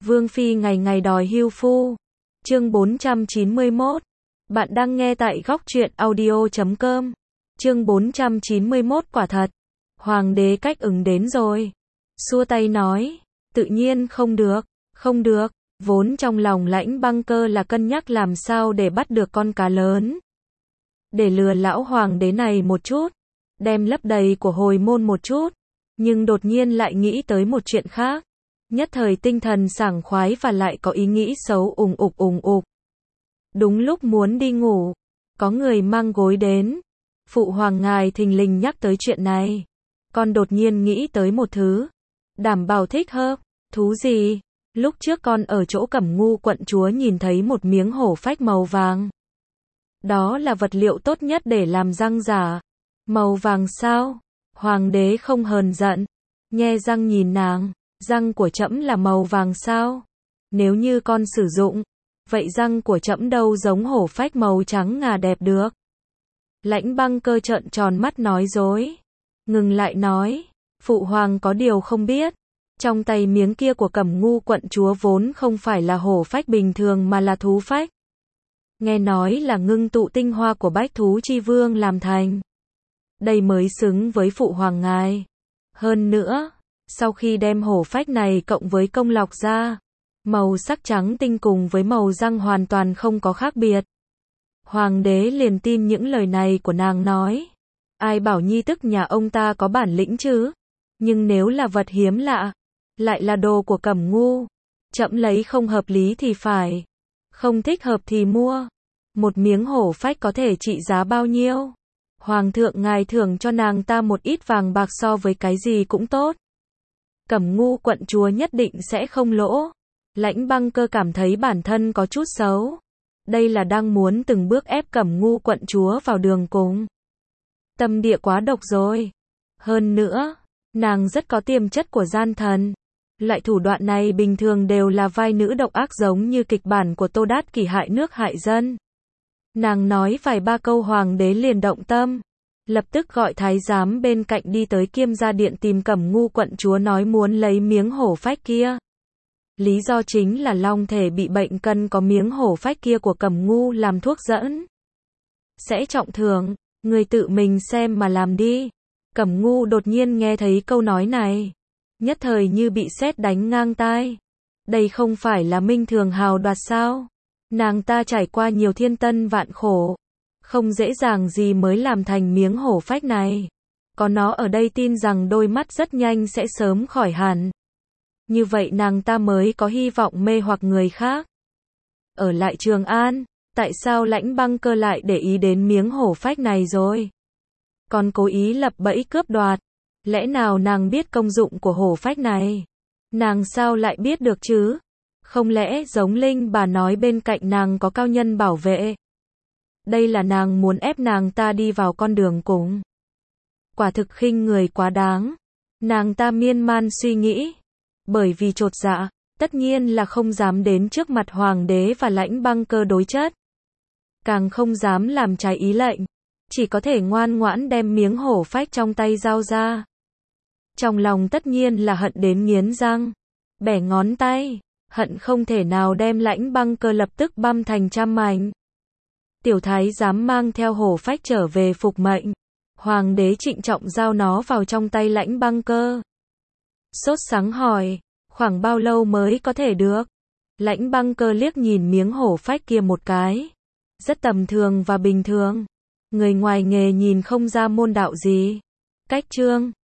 Vương Phi ngày ngày đòi hưu phu. Chương 491. Bạn đang nghe tại góc truyện audio.com. Chương 491 quả thật. Hoàng đế cách ứng đến rồi. Xua tay nói, tự nhiên không được, không được. Vốn trong lòng Lãnh Băng Cơ là cân nhắc làm sao để bắt được con cá lớn. Để lừa lão hoàng đế này một chút, đem lấp đầy của hồi môn một chút. Nhưng đột nhiên lại nghĩ tới một chuyện khác. Nhất thời tinh thần sảng khoái và lại có ý nghĩ xấu ùng ục. Đúng lúc muốn đi ngủ, có người mang gối đến. Phụ hoàng ngài thình lình nhắc tới chuyện này. Con đột nhiên nghĩ tới một thứ. Đảm bảo thích hợp. Thú gì? Lúc trước con ở chỗ Cẩm Ngu quận chúa nhìn thấy một miếng hổ phách màu vàng. Đó là vật liệu tốt nhất để làm răng giả. Màu vàng sao? Hoàng đế không hờn giận. Nhe răng nhìn nàng. Răng của trẫm là màu vàng sao? Nếu như con sử dụng, vậy răng của trẫm đâu giống hổ phách màu trắng ngà đẹp được. Lãnh Băng Cơ trợn tròn mắt nói dối. Ngừng lại nói, phụ hoàng có điều không biết. Trong tay miếng kia của Cẩm Ngu quận chúa vốn không phải là hổ phách bình thường mà là thú phách. Nghe nói là ngưng tụ tinh hoa của bách thú chi vương làm thành. Đây mới xứng với phụ hoàng ngài. Hơn nữa, sau khi đem hổ phách này cộng với công lọc ra, màu sắc trắng tinh cùng với màu răng hoàn toàn không có khác biệt. Hoàng đế liền tin những lời này của nàng nói. Ai bảo nhi tức nhà ông ta có bản lĩnh chứ? Nhưng nếu là vật hiếm lạ, lại là đồ của Cẩm Ngu, trẫm lấy không hợp lý thì phải, không thích hợp thì mua. Một miếng hổ phách có thể trị giá bao nhiêu? Hoàng thượng ngài thưởng cho nàng ta một ít vàng bạc so với cái gì cũng tốt. Cẩm Ngu quận chúa nhất định sẽ không lỗ. Lãnh Băng Cơ cảm thấy bản thân có chút xấu. Đây là đang muốn từng bước ép Cẩm Ngu quận chúa vào đường cùng. Tâm địa quá độc rồi. Hơn nữa, nàng rất có tiềm chất của gian thần. Loại thủ đoạn này bình thường đều là vai nữ độc ác giống như kịch bản của Tô Đát Kỷ hại nước hại dân. Nàng nói vài ba câu hoàng đế liền động tâm. Lập tức gọi thái giám bên cạnh đi tới Kiêm Gia Điện tìm Cẩm Ngu quận chúa nói muốn lấy miếng hổ phách kia. Lý do chính là long thể bị bệnh cần có miếng hổ phách kia của Cẩm Ngu làm thuốc dẫn. Sẽ trọng thưởng, người tự mình xem mà làm đi. Cẩm Ngu đột nhiên nghe thấy câu nói này. Nhất thời như bị sét đánh ngang tai. Đây không phải là Minh Thường hào đoạt sao? Nàng ta trải qua nhiều thiên tân vạn khổ. Không dễ dàng gì mới làm thành miếng hổ phách này. Có nó ở đây tin rằng đôi mắt rất nhanh sẽ sớm khỏi hẳn. Như vậy nàng ta mới có hy vọng mê hoặc người khác. Ở lại Trường An, tại sao Lãnh Băng Cơ lại để ý đến miếng hổ phách này rồi? Còn cố ý lập bẫy cướp đoạt. Lẽ nào nàng biết công dụng của hổ phách này? Nàng sao lại biết được chứ? Không lẽ giống Linh bà nói bên cạnh nàng có cao nhân bảo vệ? Đây là nàng muốn ép nàng ta đi vào con đường cùng. Quả thực khinh người quá đáng. Nàng ta miên man suy nghĩ. Bởi vì chột dạ, tất nhiên là không dám đến trước mặt hoàng đế và Lãnh Băng Cơ đối chất. Càng không dám làm trái ý lệnh. Chỉ có thể ngoan ngoãn đem miếng hổ phách trong tay giao ra. Trong lòng tất nhiên là hận đến nghiến răng. Bẻ ngón tay. Hận không thể nào đem Lãnh Băng Cơ lập tức băm thành trăm mảnh. Tiểu thái giám mang theo hổ phách trở về phục mệnh. Hoàng đế trịnh trọng giao nó vào trong tay Lãnh Băng Cơ. Sốt sắng hỏi, khoảng bao lâu mới có thể được? Lãnh Băng Cơ liếc nhìn miếng hổ phách kia một cái. Rất tầm thường và bình thường. Người ngoài nghề nhìn không ra môn đạo gì. Cách chương